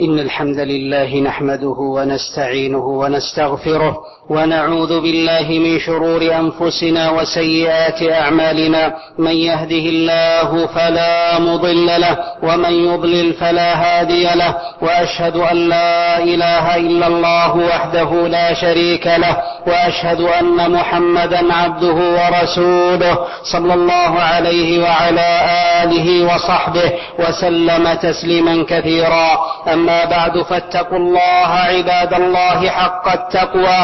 إن الحمد لله نحمده ونستعينه ونستغفره ونعوذ بالله من شرور أنفسنا وسيئات أعمالنا. من يهده الله فلا مضل له ومن يضلل فلا هادي له، وأشهد أن لا إله إلا الله وحده لا شريك له، وأشهد أن محمدا عبده ورسوله صلى الله عليه وعلى آله وصحبه وسلم تسليما كثيرا. أما بعد، فاتقوا الله عباد الله حق التقوى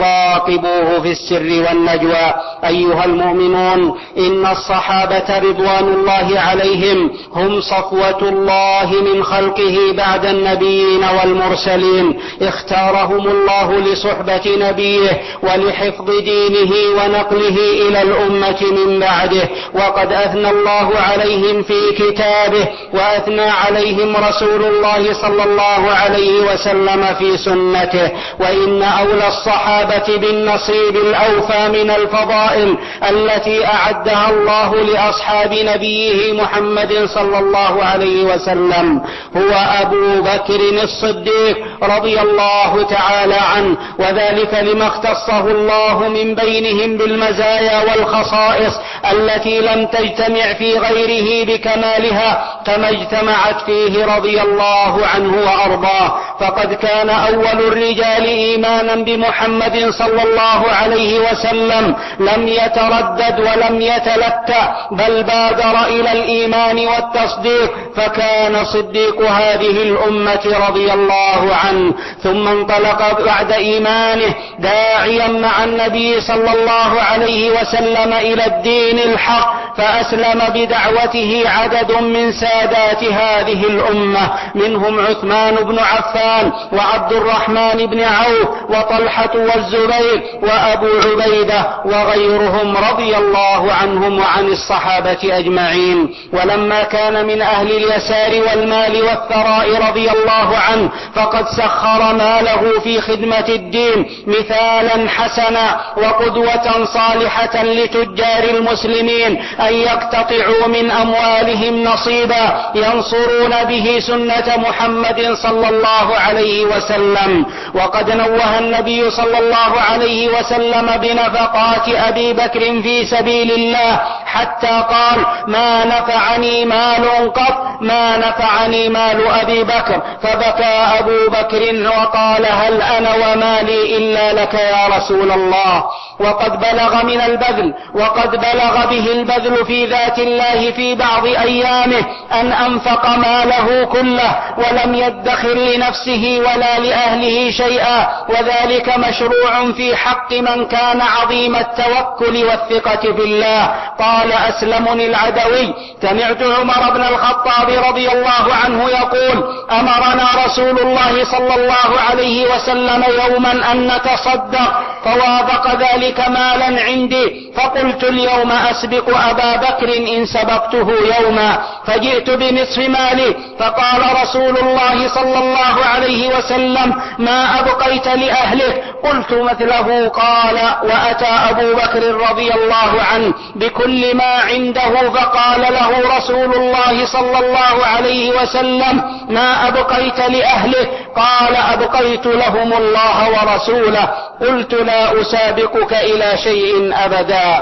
وراقبوه في السر والنجوى. أيها المؤمنون، إن الصحابة رضوان الله عليهم هم صفوة الله من خلقه بعد النبيين والمرسلين، اختارهم الله لصحبة نبيه ولحفظ دينه ونقله إلى الأمة من بعده، وقد أثنى الله عليهم في كتابه، وأثنى عليهم رسول الله صلى الله عليه وسلم في سنته. وإن أولى الصحابة بالنصيب الأوفى من الفضائل التي أعدها الله لأصحاب نبيه محمد صلى الله عليه وسلم هو أبو بكر الصديق رضي الله تعالى عنه، وذلك لما اختصه الله من بينهم بالمزايا والخصائص التي لم تجتمع في غيره بكمالها كما اجتمعت فيه رضي الله عنه وأرضاه. فقد كان أول الرجال إيمانا بمحمد صلى الله عليه وسلم لم يتردد ولم يتلتع، بل بادر إلى الإيمان والتصديق، فكان صديق هذه الأمة رضي الله عنه. ثم انطلق بعد إيمانه داعيا مع النبي صلى الله عليه وسلم إلى الدين الحق، فأسلم بدعوته عدد من سادات هذه الأمة، منهم عثمان بن عفان وعبد الرحمن بن عوف وطلحة والزبير وأبو عبيدة وغيرهم رضي الله عنهم وعن الصحابة أجمعين. ولما كان من أهل اليسار والمال والثراء رضي الله عنه، فقد سخر ماله في خدمة الدين مثالا حسنا وقدوة صالحة لتجار المسلمين أن يقتطعوا من أموالهم نصيبا ينصرون به سنة محمد صلى الله عليه وسلم. وقد نوه النبي صلى الله عليه وسلم بنفقات أبي بكر في سبيل الله، حتى قال: ما نفعني مال قط ما نفعني مال أبي بكر. فبكى أبو بكر وقال: هل أنا ومالي إلا لك يا رسول الله. وقد بلغ من البذل، وقد بلغ به البذل في ذات الله في بعض أيامه أن أنفق ماله كله ولم يدخر لنفسه ولا لأهله شيئا، وذلك مشروع في حق من كان عظيم التوكل والثقة بالله. قال أسلم العدوي: سمعت عمر بن الخطاب رضي الله عنه يقول: أمرنا رسول الله صلى الله عليه وسلم يوما أن نتصدق، فوافق ذلك مالا عندي، فقلت اليوم أسبق أبا بكر إن سبقته يوما، فجئت بنصف مالي، فقال رسول الله صلى الله عليه وسلم: ما أبقيت لأهلك؟ قلت مثله. قال: وأتى أبو بكر رضي الله عنه بكل ما عنده، فقال له رسول الله صلى الله عليه وسلم: ما أبقيت لأهلك؟ قال: أبقيت لهم الله ورسوله. قلت: لا أسابقك إلى شيء أبدا.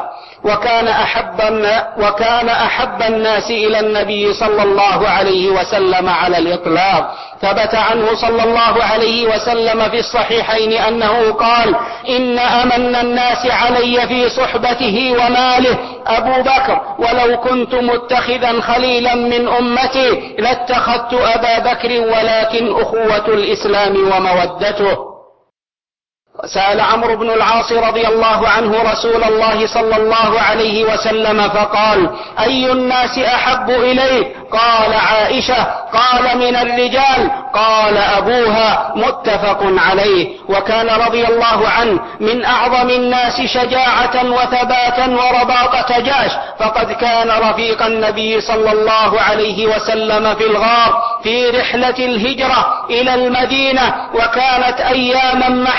وكان أحب الناس إلى النبي صلى الله عليه وسلم على الإطلاق. ثبت عنه صلى الله عليه وسلم في الصحيحين أنه قال: إن أمن الناس علي في صحبته وماله أبو بكر، ولو كنت متخذا خليلا من أمتي لاتخذت أبا بكر، ولكن أخوة الإسلام ومودته. سأل عمرو بن العاص رضي الله عنه رسول الله صلى الله عليه وسلم فقال: أي الناس أحب إليك؟ قال: عائشة. قال: من الرجال؟ قال: أبوها. متفق عليه. وكان رضي الله عنه من أعظم الناس شجاعة وثباتا ورباطة جأش، فقد كان رفيق النبي صلى الله عليه وسلم في الغار في رحلة الهجرة إلى المدينة، وكانت أياما محفوفة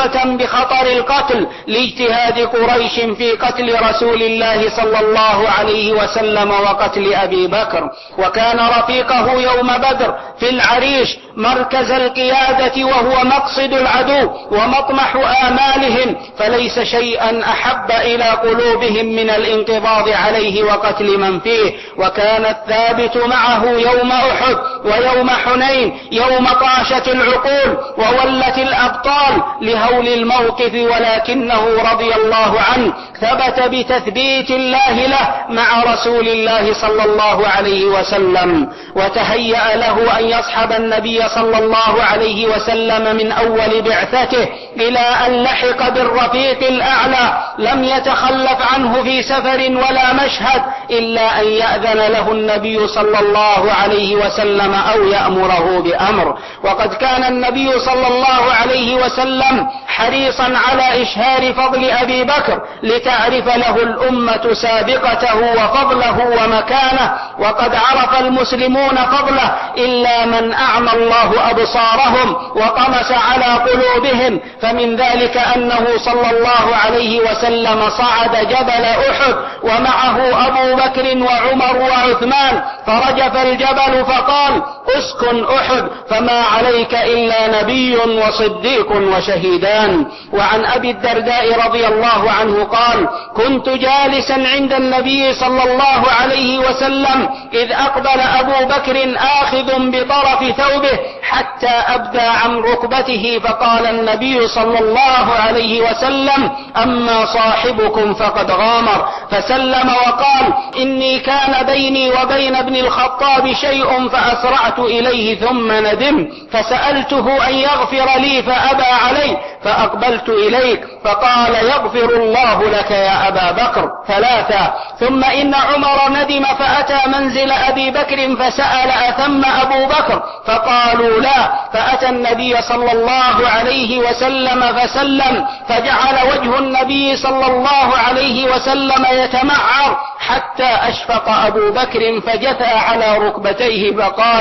ظنة بخطر القتل لاجتهاد قريش في قتل رسول الله صلى الله عليه وسلم وقتل أبي بكر. وكان رفيقه يوم بدر في العريش مركز القيادة وهو مقصد العدو ومطمح آمالهم، فليس شيئا أحب إلى قلوبهم من الانقضاض عليه وقتل من فيه. وكان الثابت معه يوم أحد ويوم حنين يوم طاشت العقول وولت الأبطال لهول الموقف، ولكنه رضي الله عنه ثبت بتثبيت الله له مع رسول الله صلى الله عليه وسلم، وتهيأ له أن يصحب النبي صلى الله عليه وسلم من أول بعثته إلى أن لحق بالرفيق الأعلى. لم يتخلف عنه في سفر ولا مشهد إلا أن يأذن له النبي صلى الله عليه وسلم أو يأمره بأمر. وقد كان النبي صلى الله عليه وسلم حريصا على إشهار فضل أبي بكر لتعرف له الأمة سابقته وفضله ومكانه، وقد عرف المسلمون فضله إلا من أعمى الله أبصارهم وطمس على قلوبهم. فمن ذلك أنه صلى الله عليه وسلم صعد جبل أحد ومعه أبو بكر وعمر وعثمان، فرجف الجبل فقال: اسكن أحد فما عليك إلا نبي وصديق وشهيدان. وعن أبي الدرداء رضي الله عنه قال: كنت جالسا عند النبي صلى الله عليه وسلم إذ أقبل أبو بكر آخذ بطرف ثوبه حتى أبدى عن ركبته، فقال النبي صلى الله عليه وسلم: أما صاحبكم فقد غامر، فسلم وقال: إني كان بيني وبين ابن الخطاب شيء فأسرعت إليه ثم ندمت فسألته أن يغفر لي فأبى علي، فأقبلت إليك فقال: يغفر الله لك يا أبا بكر ثلاثا. ثم إن عمر ندم فأتى منزل أبي بكر فسأل: أثم أبو بكر؟ فقالوا لا. فأتى النبي صلى الله عليه وسلم فسلم، فجعل وجه النبي صلى الله عليه وسلم يتمعر حتى أشفق أبو بكر فجثى على ركبتيه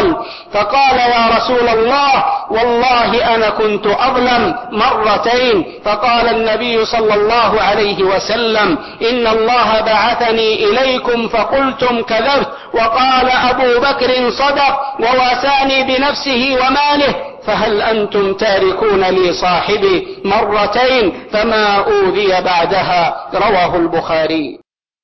فقال: يا رسول الله والله أنا كنت أظلم مرتين. فقال النبي صلى الله عليه وسلم: إن الله بعثني إليكم فقلتم كذبت، وقال أبو بكر صدق وواساني بنفسه وماله، فهل أنتم تاركون لي صاحبي مرتين فما أوذي بعدها. رواه البخاري.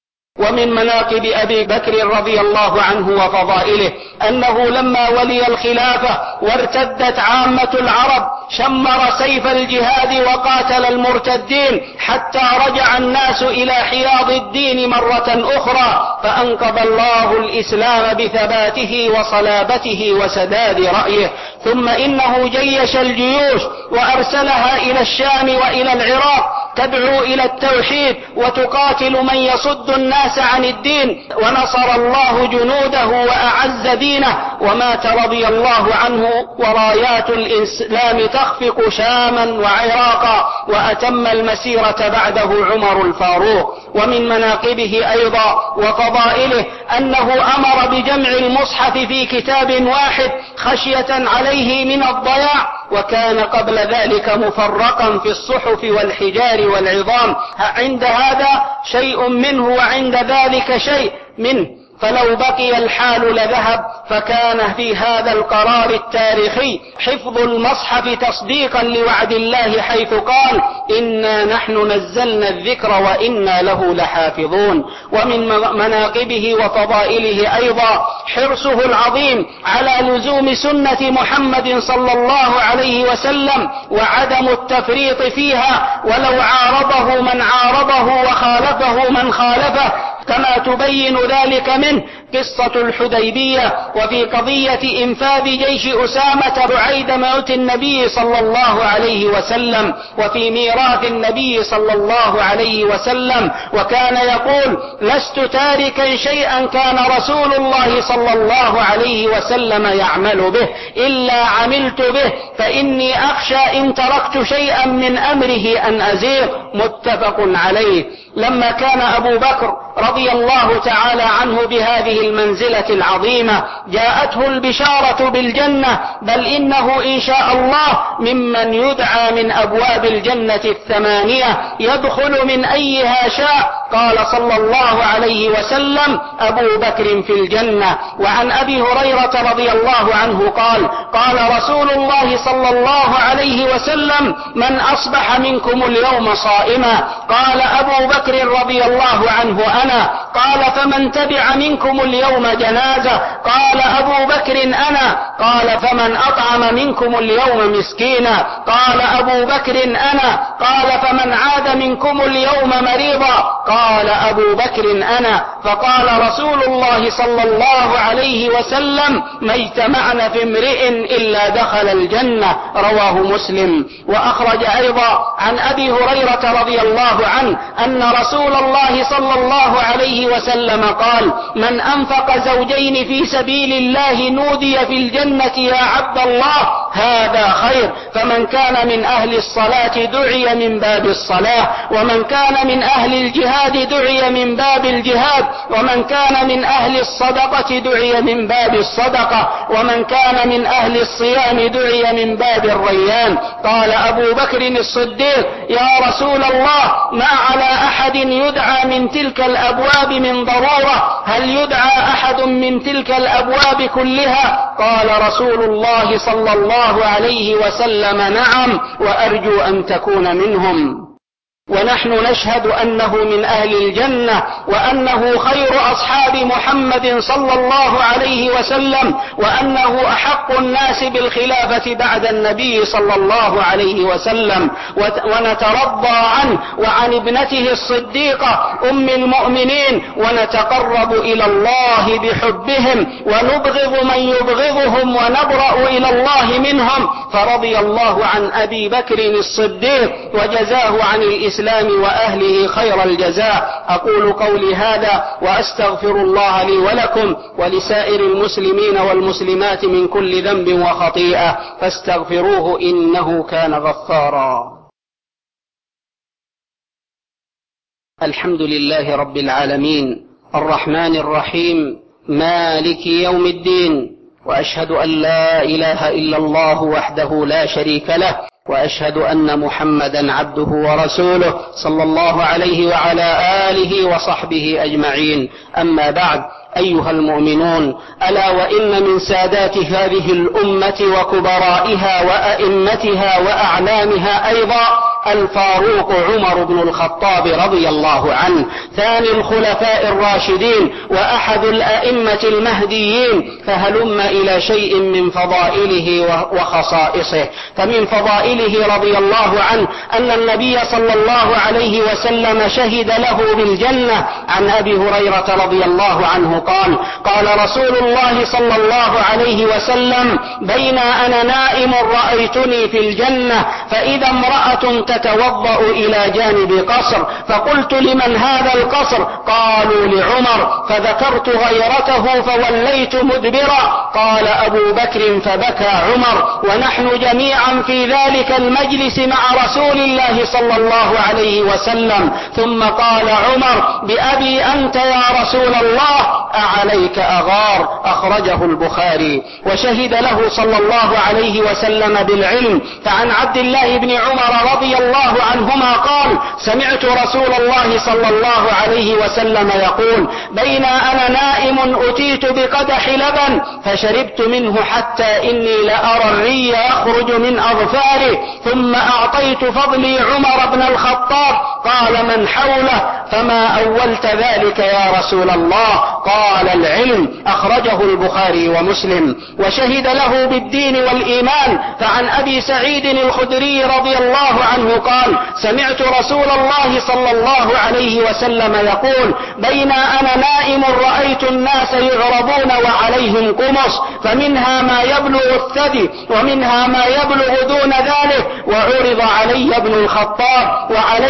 ومن مناقب أبي بكر رضي الله عنه وفضائله أنه لما ولي الخلافة وارتدت عامة العرب شمر سيف الجهاد وقاتل المرتدين حتى رجع الناس إلى حياض الدين مرة أخرى، فأنقذ الله الإسلام بثباته وصلابته وسداد رأيه. ثم إنه جيش الجيوش وأرسلها إلى الشام وإلى العراق تدعو إلى التوحيد وتقاتل من يصد الناس عن الدين، ونصر الله جنوده وأعز دينه، ومات رضي الله عنه ورايات الإسلام تخفق شاما وعراقا، وأتم المسيرة بعده عمر الفاروق. ومن مناقبه أيضا وفضائله أنه أمر بجمع المصحف في كتاب واحد خشية عليه من الضياع، وكان قبل ذلك مفرقا في الصحف والحجار والعظام، عند هذا شيء منه وعند ذلك شيء منه، فلو بقي الحال لذهب. فكان في هذا القرار التاريخي حفظ المصحف تصديقا لوعد الله حيث قال: إنا نحن نزلنا الذكر وإنا له لحافظون. ومن مناقبه وفضائله أيضا حرصه العظيم على لزوم سنة محمد صلى الله عليه وسلم وعدم التفريط فيها، ولو عارضه من عارضه وخالفه من خالفه، كما تبين ذلك منه قصة الحديبية، وفي قضية إنفاذ جيش أسامة بعيد موت النبي صلى الله عليه وسلم، وفي ميراث النبي صلى الله عليه وسلم، وكان يقول: لست تاركا شيئا كان رسول الله صلى الله عليه وسلم يعمل به إلا عملت به، فإني أخشى إن تركت شيئا من أمره أن أزيغ. متفق عليه. لما كان أبو بكر رضي الله تعالى عنه بهذه المنزلة العظيمة، جاءته البشارة بالجنة، بل إنه إن شاء الله ممن يدعى من أبواب الجنة 8 يدخل من أيها شاء. قال صلى الله عليه وسلم: أبو بكر في الجنة. وعن أبي هريرة رضي الله عنه قال: قال رسول الله صلى الله عليه وسلم: من أصبح منكم اليوم صائما؟ قال أبو بكر رضي الله عنه: أنا. قال: فمن تبع منكم اليوم جنازة؟ قال أبو بكر: أنا. قال: فمن أطعم منكم اليوم مسكينا؟ قال أبو بكر: أنا. قال: فمن عاد منكم اليوم مريضا؟ قال أبو بكر: أنا. فقال رسول الله صلى الله عليه وسلم: ما اجتمعنا في امرئ إلا دخل الجنة. رواه مسلم. وأخرج أيضا عن أبي هريرة رضي الله عنه أن رسول الله صلى الله عليه وسلم قال: من أنفق زوجين في سبيل الله نودي في الجنة: يا عبد الله هذا خير. فمن كان من أهل الصلاة دعي من باب الصلاة، ومن كان من أهل الجهاد دعي من باب الجهاد، ومن كان من أهل الصدقة دعي من باب الصدقة، ومن كان من أهل الصيام دعي من باب الريان. قال أبو بكر الصديق: يا رسول الله، ما على أحد يدعى من تلك الأبواب من ضرورة؟ هل يدعى أحد من تلك الأبواب كلها؟ قال رسول الله صلى الله عليه وسلم: نعم، وأرجو أن تكون منهم. ونحن نشهد أنه من أهل الجنة، وأنه خير أصحاب محمد صلى الله عليه وسلم، وأنه أحق الناس بالخلافة بعد النبي صلى الله عليه وسلم. ونترضى عنه وعن ابنته الصديقة أم المؤمنين، ونتقرب إلى الله بحبهم، ونبغض من يبغضهم، ونبرأ إلى الله منهم. فرضي الله عن أبي بكر الصديق وجزاه عن الإسلام وأهله خير الجزاء. أقول قولي هذا وأستغفر الله لي ولكم ولسائر المسلمين والمسلمات من كل ذنب وخطيئة، فاستغفروه إنه كان غفارا. الحمد لله رب العالمين، الرحمن الرحيم، مالك يوم الدين، وأشهد أن لا إله إلا الله وحده لا شريك له، وأشهد أن محمدا عبده ورسوله صلى الله عليه وعلى آله وصحبه أجمعين. أما بعد، أيها المؤمنون، ألا وإن من سادات هذه الأمة وكبرائها وأئمتها وأعلامها أيضا الفاروق عمر بن الخطاب رضي الله عنه، ثاني الخلفاء الراشدين وأحد الأئمة المهديين. فهلم إلى شيء من فضائله وخصائصه. فمن فضائله رضي الله عنه أن النبي صلى الله عليه وسلم شهد له بالجنة. عن أبي هريرة رضي الله عنه قال: قال رسول الله صلى الله عليه وسلم: بين أنا نائم رأيتني في الجنة، فإذا امرأة تتوضأ إلى جانب قصر، فقلت: لمن هذا القصر؟ قالوا: لعمر. فذكرت غيرته فوليت مدبرا. قال أبو بكر: فبكى عمر، ونحن جميعا في ذلك المجلس مع رسول الله صلى الله عليه وسلم. ثم قال عمر: بأبي أنت يا رسول الله، أعليك أغار. أخرجه البخاري. وشهد له صلى الله عليه وسلم بالعلم. فعن عبد الله بن عمر رضي الله عنهما قال: سمعت رسول الله صلى الله عليه وسلم يقول: بين أنا نائم أتيت بقدح لبن فشربت منه حتى إني لأرى الري يخرج من أظفاري، ثم أعطيت فضلي عمر بن الخطاب. قال: من حوله؟ فما أولت ذلك يا رسول الله؟ قال: العلم. أخرجه البخاري ومسلم. وشهد له بالدين والإيمان. فعن أبي سعيد الخدري رضي الله عنه قال: سمعت رسول الله صلى الله عليه وسلم يقول: بين أنا نائم رأيت الناس يعرضون وعليهم قمص، فمنها ما يبلغ الثدي ومنها ما يبلغ دون ذلك، وعرض علي ابن الخطاب وعليه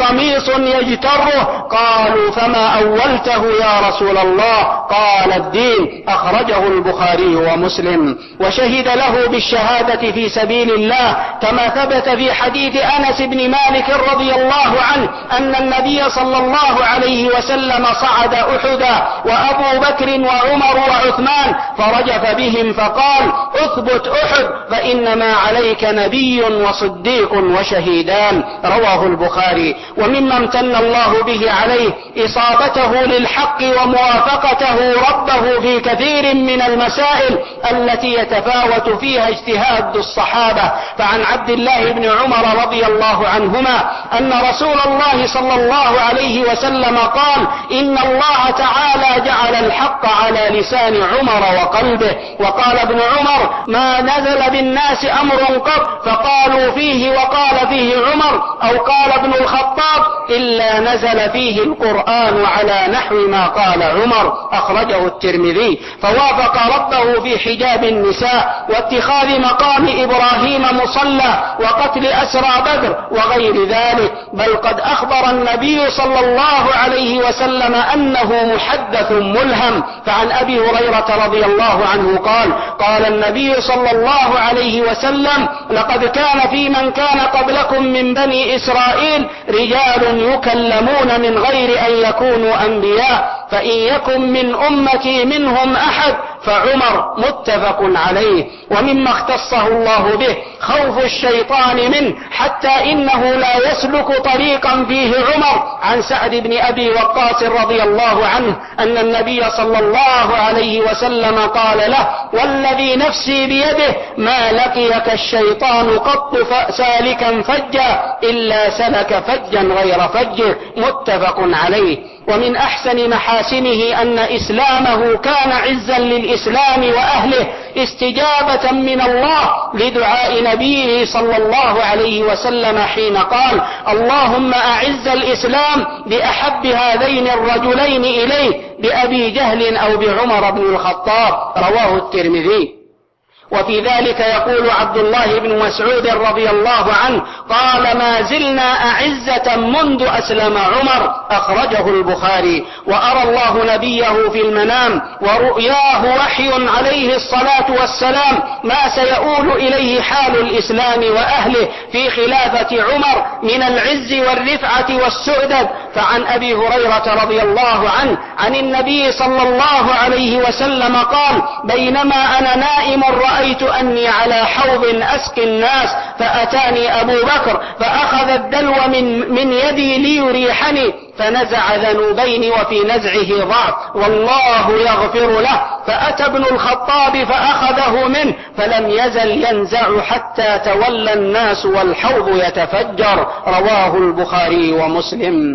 قميص يجتره. قالوا فما أولته يا رسول الله؟ قال الدين. أخرجه البخاري ومسلم. وشهد له بالشهادة في سبيل الله كما ثبت في حديث أنس بن مالك رضي الله عنه أن النبي صلى الله عليه وسلم صعد أحدا وأبو بكر وعمر وعثمان فرجف بهم فقال اثبت أحد فإنما عليك نبي وصديق وشهيدان. رواه البخاري. ومما امتن الله به عليه إصابته للحق وموافقته ربه في كثير من المسائل التي يتفاوت فيها اجتهاد الصحابة. فعن عبد الله بن عمر رضي الله عنهما أن رسول الله صلى الله عليه وسلم قال إن الله تعالى جعل الحق على لسان عمر وقلبه. وقال ابن عمر ما نزل بالناس أمر قط فقالوا فيه وقال فيه عمر أو قال ابن الخطاب إلا نزل فيه القرآن على نحو ما قال عمر. أخرجه الترمذي. فوافق ربه في حجاب النساء واتخاذ مقام إبراهيم مصلى وقتل أسرى بدر وغير ذلك. بل قد أخبر النبي صلى الله عليه وسلم أنه محدث ملهم. فعن أبي هريرة رضي الله عنه قال قال النبي صلى الله عليه وسلم لقد كان في من كان قبلكم من بني إسرائيل رجال يكلمون من غير أن يكونوا أنبياء فإن يكن من أمتي منهم أحد فعمر. متفق عليه. ومما اختصه الله به خوف الشيطان منه حتى إنه لا يسلك طريقا فيه عمر. عن سعد بن أبي وقاص رضي الله عنه أن النبي صلى الله عليه وسلم قال له والذي نفسي بيده ما لقيك الشيطان قط سالكا فجا إلا سلك فجا غير فجه. متفق عليه. ومن أحسن محاسنه أن إسلامه كان عزا للإسلام وأهله استجابة من الله لدعاء نبيه صلى الله عليه وسلم حين قال اللهم أعز الإسلام بأحب هذين الرجلين إليه بأبي جهل أو بعمر بن الخطاب. رواه الترمذي. وفي ذلك يقول عبد الله بن مسعود رضي الله عنه قال ما زلنا أعزة منذ أسلم عمر. أخرجه البخاري. وأرى الله نبيه في المنام ورؤياه وحي عليه الصلاة والسلام ما سيؤول إليه حال الإسلام وأهله في خلافة عمر من العز والرفعة والسؤدد. فعن أبي هريرة رضي الله عنه عن النبي صلى الله عليه وسلم قال بينما أنا نائم رأيت أني على حوض أسقي الناس فأتاني أبو بكر فأخذ الدلو من يدي ليريحني فنزع ذنوبين وفي نزعه ضعف والله يغفر له فأتى ابن الخطاب فأخذه منه فلم يزل ينزع حتى تولى الناس والحوض يتفجر. رواه البخاري ومسلم.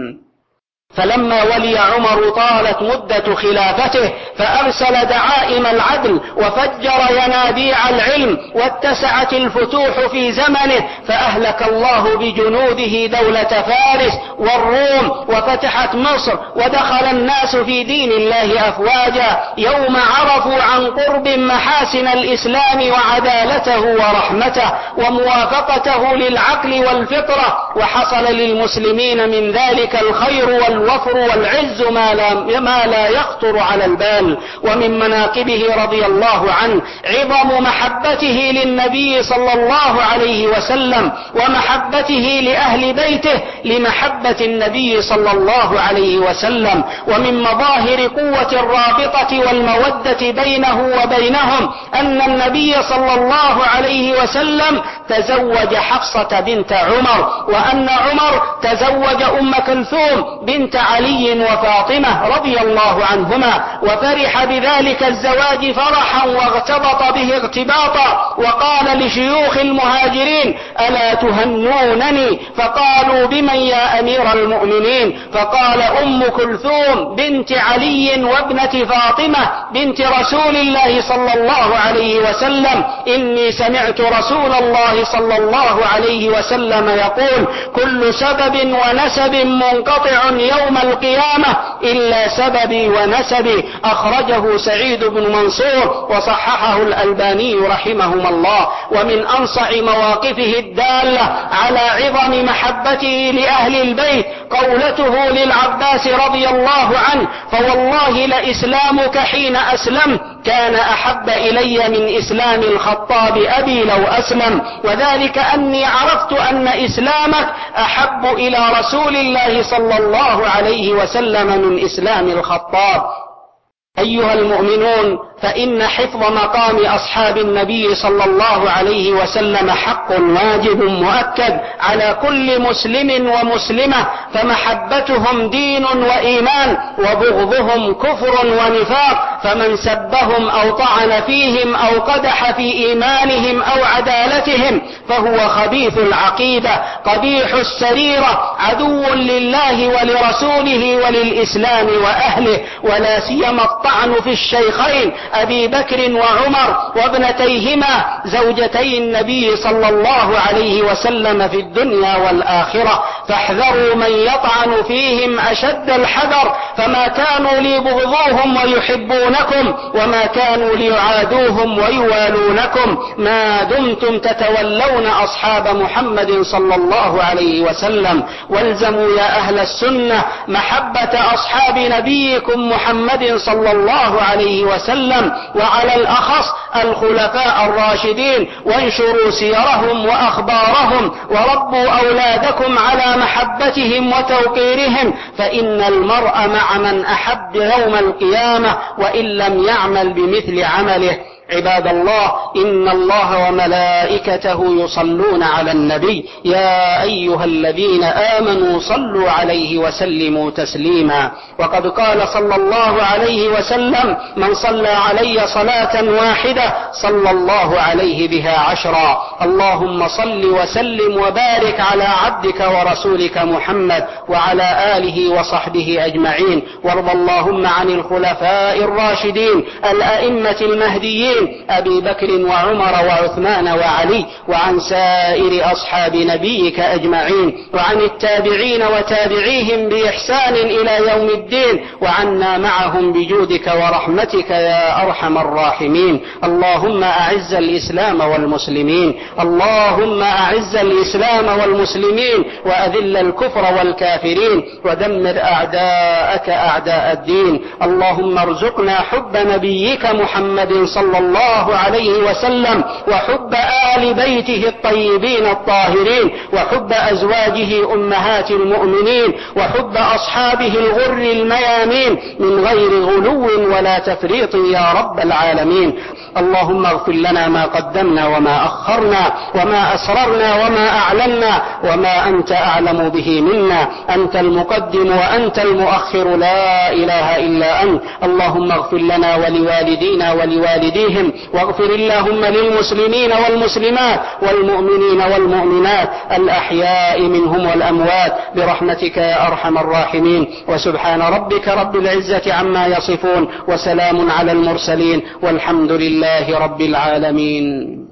فلما ولي عمر طالت مدة خلافته فأرسل دعائم العدل وفجر ينابيع العلم واتسعت الفتوح في زمنه فأهلك الله بجنوده دولة فارس والروم وفتحت مصر ودخل الناس في دين الله أفواجا يوم عرفوا عن قرب محاسن الإسلام وعدالته ورحمته وموافقته للعقل والفطرة وحصل للمسلمين من ذلك الخير والوفر والعز ما لا يخطر على البال. ومن مناقبه رضي الله عنه عظم محبته للنبي صلى الله عليه وسلم ومحبته لأهل بيته لمحبة النبي صلى الله عليه وسلم. ومن مظاهر قوة الرابطة والمودة بينه وبينهم أن النبي صلى الله عليه وسلم تزوج حفصة بنت عمر وأن عمر تزوج أم كلثوم بنت علي وفاطمة رضي الله عنهما وفرح بذلك الزواج فرحا واغتبط به اغتباطا وقال لشيوخ المهاجرين ألا تهنونني فقالوا بمن يا أمير المؤمنين فقال أم كلثوم بنت علي وابنة فاطمة بنت رسول الله صلى الله عليه وسلم إني سمعت رسول الله صلى الله عليه وسلم يقول كل سبب ونسب منقطع يوم يوم القيامة إلا سببي ونسبي. أخرجه سعيد بن منصور وصححه الألباني رحمهما الله. ومن أنصع مواقفه الدالة على عظم محبته لأهل البيت قولته للعباس رضي الله عنه: فوالله لإسلامك حين أسلمت كان أحب إلي من إسلام الخطاب أبي لو أسلم، وذلك أني عرفت أن إسلامك أحب إلى رسول الله صلى الله عليه وسلم من إسلام الخطاب. أيها المؤمنون، فإن حفظ مقام أصحاب النبي صلى الله عليه وسلم حق واجب مؤكد على كل مسلم ومسلمة، فمحبتهم دين وإيمان وبغضهم كفر ونفاق، فمن سبهم أو طعن فيهم أو قدح في إيمانهم أو عدالتهم فهو خبيث العقيدة قبيح السريرة عدو لله ولرسوله وللإسلام وأهله، ولا سيما الطعن في الشيخين أبي بكر وعمر وابنتيهما زوجتي النبي صلى الله عليه وسلم في الدنيا والآخرة، فاحذروا من يطعن فيهم أشد الحذر، فما كانوا ليبغضوهم ويحبونكم وما كانوا ليعادوهم ويوالونكم ما دمتم تتولون أصحاب محمد صلى الله عليه وسلم. والزموا يا أهل السنة محبة أصحاب نبيكم محمد صلى الله عليه وسلم، وعلى الأخص الخلفاء الراشدين، وانشروا سيرهم وأخبارهم، وربوا أولادكم على محبتهم وتوقيرهم، فإن المرء مع من أحب يوم القيامة وإن لم يعمل بمثل عمله. عباد الله، إن الله وملائكته يصلون على النبي يا أيها الذين آمنوا صلوا عليه وسلموا تسليما. وقد قال صلى الله عليه وسلم: من صلى علي صلاة واحدة صلى الله عليه بها 10. اللهم صل وسلم وبارك على عبدك ورسولك محمد وعلى آله وصحبه أجمعين. وارض اللهم عن الخلفاء الراشدين الأئمة المهديين أبي بكر وعمر وعثمان وعلي، وعن سائر أصحاب نبيك أجمعين، وعن التابعين وتابعيهم بإحسان إلى يوم الدين، وعنا معهم بجودك ورحمتك يا أرحم الراحمين. اللهم أعز الإسلام والمسلمين، اللهم أعز الإسلام والمسلمين، وأذل الكفر والكافرين، ودمر أعداءك أعداء الدين. اللهم ارزقنا حب نبيك محمد صلى الله عليه وسلم، وحب آل بيته الطيبين الطاهرين، وحب أزواجه أمهات المؤمنين، وحب أصحابه الغر الميامين من غير غلو ولا تفريط يا رب العالمين. اللهم اغفر لنا ما قدمنا وما أخرنا وما أسررنا وما أعلنا وما أنت أعلم به منا، أنت المقدم وأنت المؤخر لا إله إلا أنت. اللهم اغفر لنا ولوالدينا ولوالديهم، واغفر اللهم للمسلمين والمسلمات والمؤمنين والمؤمنات الأحياء منهم والأموات برحمتك يا أرحم الراحمين. وسبحان ربك رب العزة عما يصفون، وسلام على المرسلين، والحمد لله رب العالمين.